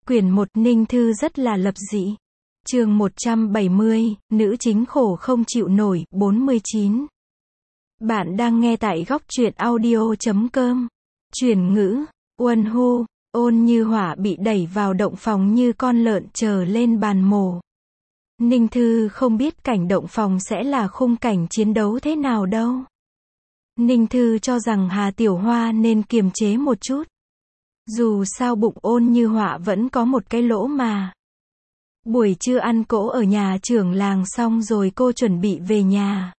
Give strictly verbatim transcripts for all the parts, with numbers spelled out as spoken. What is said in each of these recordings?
Quyển một Ninh Thư rất là lập dị. Chương một trăm bảy mươi, nữ chính khổ không chịu nổi, bốn mươi chín. Bạn đang nghe tại góc truyện audio chấm com. Chuyển ngữ, Uân Hu, Ôn Như Hỏa bị đẩy vào động phòng như con lợn chờ lên bàn mổ. Ninh Thư không biết cảnh động phòng sẽ là khung cảnh chiến đấu thế nào đâu. Ninh Thư cho rằng Hà Tiểu Hoa nên kiềm chế một chút. Dù sao bụng Ôn Như Hỏa vẫn có một cái lỗ mà. Buổi trưa ăn cỗ ở nhà trưởng làng xong rồi cô chuẩn bị về nhà.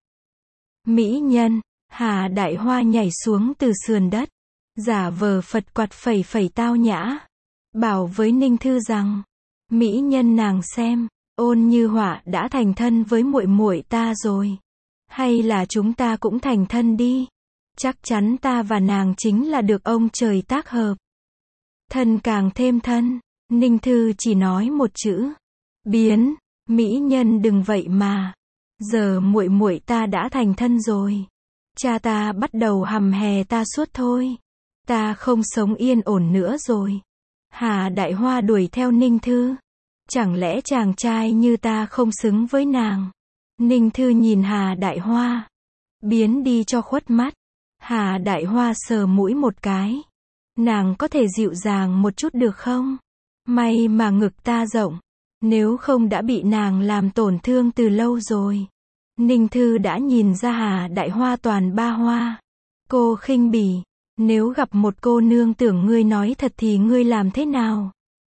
Mỹ nhân, Hà Đại Hoa nhảy xuống từ sườn đất, giả vờ phật quạt phẩy phẩy tao nhã, bảo với Ninh Thư rằng, mỹ nhân nàng xem, Ôn Như Hỏa đã thành thân với muội muội ta rồi. Hay là chúng ta cũng thành thân đi. Chắc chắn ta và nàng chính là được ông trời tác hợp. Thân càng thêm thân. Ninh Thư chỉ nói một chữ. Biến. Mỹ nhân đừng vậy mà. Giờ muội muội ta đã thành thân rồi. Cha ta bắt đầu hầm hè ta suốt thôi. Ta không sống yên ổn nữa rồi. Hà Đại Hoa đuổi theo Ninh Thư. Chẳng lẽ chàng trai như ta không xứng với nàng? Ninh Thư nhìn Hà Đại Hoa. Biến đi cho khuất mắt. Hà Đại Hoa sờ mũi một cái. Nàng có thể dịu dàng một chút được không? May mà ngực ta rộng. Nếu không đã bị nàng làm tổn thương từ lâu rồi. Ninh Thư đã nhìn ra Hà Đại Hoa toàn ba hoa. Cô khinh bỉ. Nếu gặp một cô nương tưởng ngươi nói thật thì ngươi làm thế nào?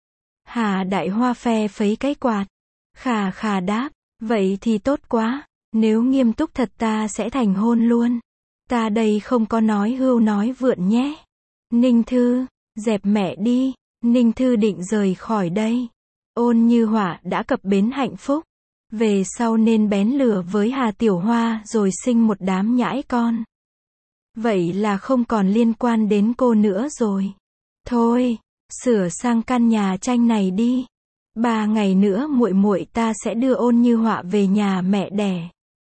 Hà Đại Hoa phe phấy cái quạt. Khà khà đáp. Vậy thì tốt quá. Nếu nghiêm túc thật ta sẽ thành hôn luôn. Ta đây không có nói hưu nói vượn nhé. Ninh Thư, dẹp mẹ đi. Ninh Thư định rời khỏi đây. Ôn Như Hỏa đã cập bến hạnh phúc. Về sau nên bén lửa với Hà Tiểu Hoa rồi sinh một đám nhãi con. Vậy là không còn liên quan đến cô nữa rồi. Thôi, sửa sang căn nhà tranh này đi. Ba ngày nữa muội muội ta sẽ đưa Ôn Như Hỏa về nhà mẹ đẻ.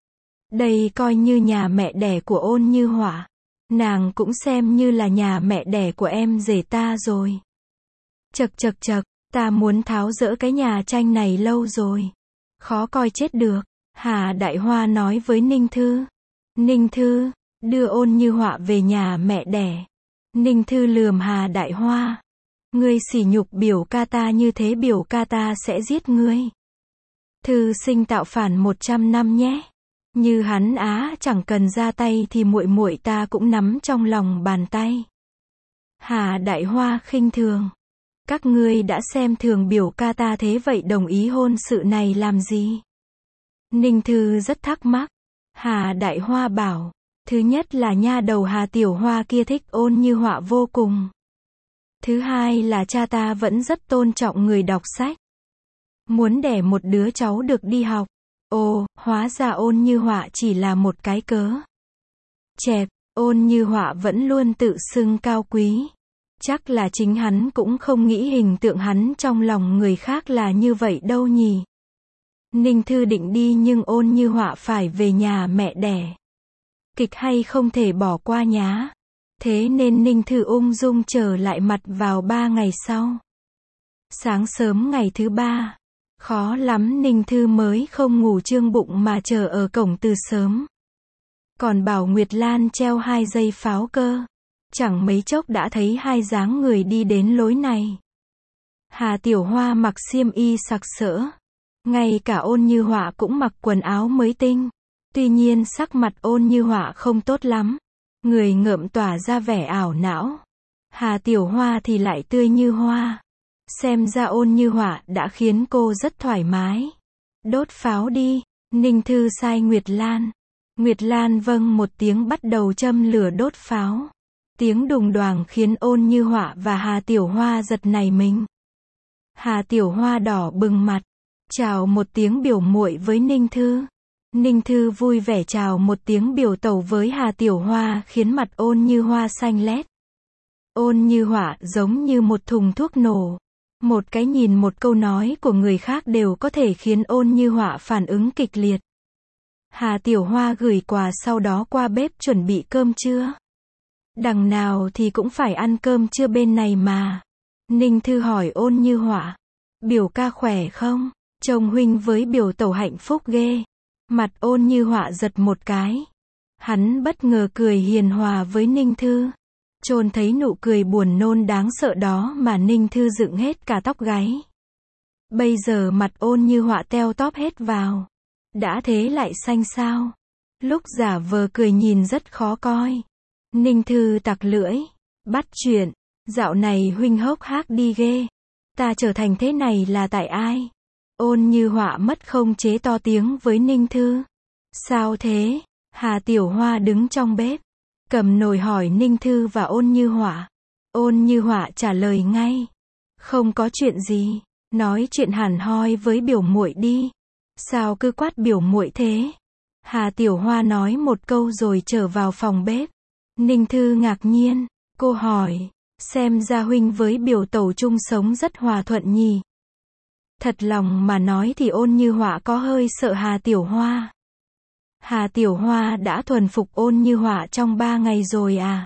Đây coi như nhà mẹ đẻ của Ôn Như Hỏa. Nàng cũng xem như là nhà mẹ đẻ của em rể ta rồi. Chật chật chật, ta muốn tháo dỡ cái nhà tranh này lâu rồi. Khó coi chết được. Hà Đại Hoa nói với Ninh Thư. Ninh Thư, đưa Ôn Như Hỏa về nhà mẹ đẻ. Ninh Thư lườm Hà Đại Hoa. Ngươi sỉ nhục biểu ca ta như thế biểu ca ta sẽ giết ngươi. Thư sinh tạo phản một trăm năm nhé. Như hắn á chẳng cần ra tay thì muội muội ta cũng nắm trong lòng bàn tay. Hà Đại Hoa khinh thường. Các ngươi đã xem thường biểu ca ta thế vậy đồng ý hôn sự này làm gì? Ninh Thư rất thắc mắc. Hà Đại Hoa bảo. Thứ nhất là nha đầu Hà Tiểu Hoa kia thích Ôn Như Hỏa vô cùng. Thứ hai là cha ta vẫn rất tôn trọng người đọc sách. Muốn đẻ một đứa cháu được đi học. Ồ, hóa ra Ôn Như Hỏa chỉ là một cái cớ. Chẹp, Ôn Như Hỏa vẫn luôn tự xưng cao quý. Chắc là chính hắn cũng không nghĩ hình tượng hắn trong lòng người khác là như vậy đâu nhỉ. Ninh Thư định đi nhưng Ôn Như Hỏa phải về nhà mẹ đẻ. Kịch hay không thể bỏ qua nhá. Thế nên Ninh Thư ung dung trở lại mặt vào ba ngày sau. Sáng sớm ngày thứ ba. Khó lắm Ninh Thư mới không ngủ trương bụng mà chờ ở cổng từ sớm. Còn bảo Nguyệt Lan treo hai dây pháo cơ. Chẳng mấy chốc đã thấy hai dáng người đi đến lối này. Hà Tiểu Hoa mặc xiêm y sặc sỡ. Ngay cả Ôn Như Hỏa cũng mặc quần áo mới tinh. Tuy nhiên sắc mặt Ôn Như Hỏa không tốt lắm. Người ngợm tỏa ra vẻ ảo não. Hà Tiểu Hoa thì lại tươi như hoa. Xem ra Ôn Như Hỏa đã khiến cô rất thoải mái. Đốt pháo đi. Ninh Thư sai Nguyệt Lan. Nguyệt Lan vâng một tiếng bắt đầu châm lửa đốt pháo. Tiếng đùng đoàng khiến Ôn Như Hỏa và Hà Tiểu Hoa giật nảy mình. Hà Tiểu Hoa đỏ bừng mặt. Chào một tiếng biểu muội với Ninh Thư. Ninh Thư vui vẻ chào một tiếng biểu tẩu với Hà Tiểu Hoa khiến mặt Ôn Như Hoa xanh lét. Ôn Như Hỏa giống như một thùng thuốc nổ. Một cái nhìn một câu nói của người khác đều có thể khiến Ôn Như Hỏa phản ứng kịch liệt. Hà Tiểu Hoa gửi quà sau đó qua bếp chuẩn bị cơm trưa. Đằng nào thì cũng phải ăn cơm trưa bên này mà. Ninh Thư hỏi Ôn Như Họa. Biểu ca khỏe không? Trông huynh với biểu tẩu hạnh phúc ghê. Mặt Ôn Như Họa giật một cái. Hắn bất ngờ cười hiền hòa với Ninh Thư. Chôn thấy nụ cười buồn nôn đáng sợ đó mà Ninh Thư dựng hết cả tóc gáy. Bây giờ mặt Ôn Như Họa teo tóp hết vào. Đã thế lại xanh xao. Lúc giả vờ cười nhìn rất khó coi. Ninh Thư tặc lưỡi. Bắt chuyện. Dạo này huynh hốc hác đi ghê. Ta trở thành thế này là tại ai? Ôn Như Họa mất không chế to tiếng với Ninh Thư. Sao thế? Hà Tiểu Hoa đứng trong bếp. Cầm nồi hỏi Ninh Thư và Ôn Như Họa. Ôn Như Họa trả lời ngay. Không có chuyện gì. Nói chuyện hẳn hoi với biểu muội đi. Sao cứ quát biểu muội thế? Hà Tiểu Hoa nói một câu rồi trở vào phòng bếp. Ninh Thư ngạc nhiên. Cô hỏi. Xem ra huynh với biểu tẩu chung sống rất hòa thuận nhỉ? Thật lòng mà nói thì Ôn Như Họa có hơi sợ Hà Tiểu Hoa. Hà Tiểu Hoa đã thuần phục Ôn Như Họa trong ba ngày rồi à?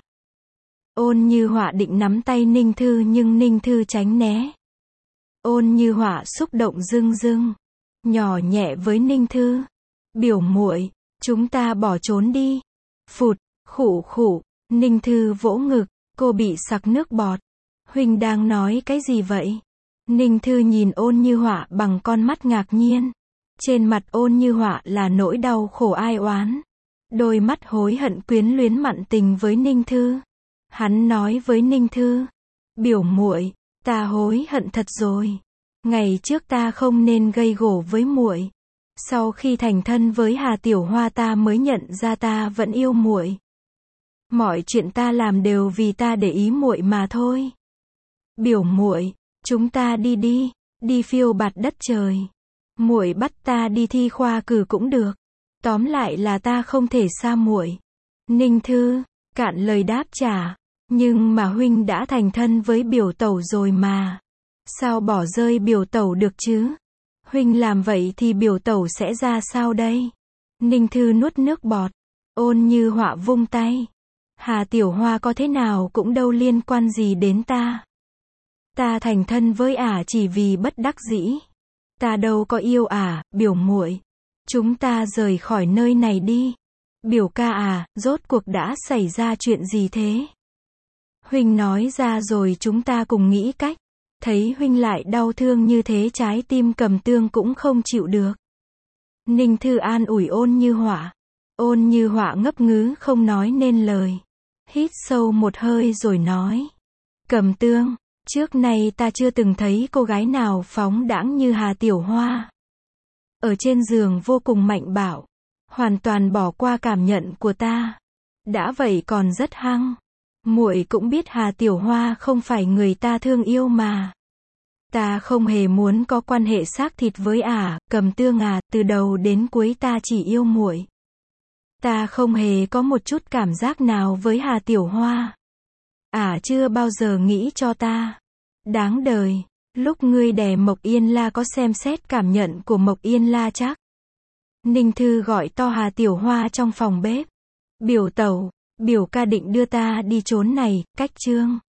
Ôn Như Họa định nắm tay Ninh Thư nhưng Ninh Thư tránh né. Ôn Như Họa xúc động rưng rưng. Nhỏ nhẹ với Ninh Thư. Biểu muội, chúng ta bỏ trốn đi. Phụt, khụ khụ, Ninh Thư vỗ ngực, cô bị sặc nước bọt. Huynh đang nói cái gì vậy? Ninh Thư nhìn Ôn Như Họa bằng con mắt ngạc nhiên. Trên mặt Ôn Như Họa là nỗi đau khổ ai oán. Đôi mắt hối hận quyến luyến mặn tình với Ninh Thư. Hắn nói với Ninh Thư. Biểu muội, ta hối hận thật rồi. Ngày trước ta không nên gây gổ với muội. Sau khi thành thân với Hà Tiểu Hoa ta mới nhận ra ta vẫn yêu muội. Mọi chuyện ta làm đều vì ta để ý muội mà thôi. Biểu muội, chúng ta đi đi, đi phiêu bạt đất trời. Muội bắt ta đi thi khoa cử cũng được. Tóm lại là ta không thể xa muội. Ninh Thư cạn lời đáp trả. Nhưng mà huynh đã thành thân với biểu tẩu rồi mà. Sao bỏ rơi biểu tẩu được chứ? Huynh làm vậy thì biểu tẩu sẽ ra sao đây? Ninh Thư nuốt nước bọt. Ôn Như Họa vung tay. Hà Tiểu Hoa có thế nào cũng đâu liên quan gì đến ta. Ta thành thân với ả chỉ vì bất đắc dĩ. Ta đâu có yêu ả, biểu muội. Chúng ta rời khỏi nơi này đi. Biểu ca à, rốt cuộc đã xảy ra chuyện gì thế? Huynh nói ra rồi chúng ta cùng nghĩ cách. Thấy huynh lại đau thương như thế trái tim Cầm Tương cũng không chịu được. Ninh Thư an ủi Ôn Như Họa. Ôn Như Họa ngấp nghứ không nói nên lời. Hít sâu một hơi rồi nói. Cầm Tương, trước nay ta chưa từng thấy cô gái nào phóng đãng như Hà Tiểu Hoa. Ở trên giường vô cùng mạnh bạo. Hoàn toàn bỏ qua cảm nhận của ta. Đã vậy còn rất hăng. Muội cũng biết Hà Tiểu Hoa không phải người ta thương yêu mà. Ta không hề muốn có quan hệ xác thịt với ả, Cầm Tương à, từ đầu đến cuối ta chỉ yêu muội. Ta không hề có một chút cảm giác nào với Hà Tiểu Hoa. Ả chưa bao giờ nghĩ cho ta. Đáng đời, lúc ngươi đè Mộc Yên La có xem xét cảm nhận của Mộc Yên La chắc? Ninh Thư gọi to Hà Tiểu Hoa trong phòng bếp. Biểu tẩu, biểu ca định đưa ta đi trốn này, cách chương.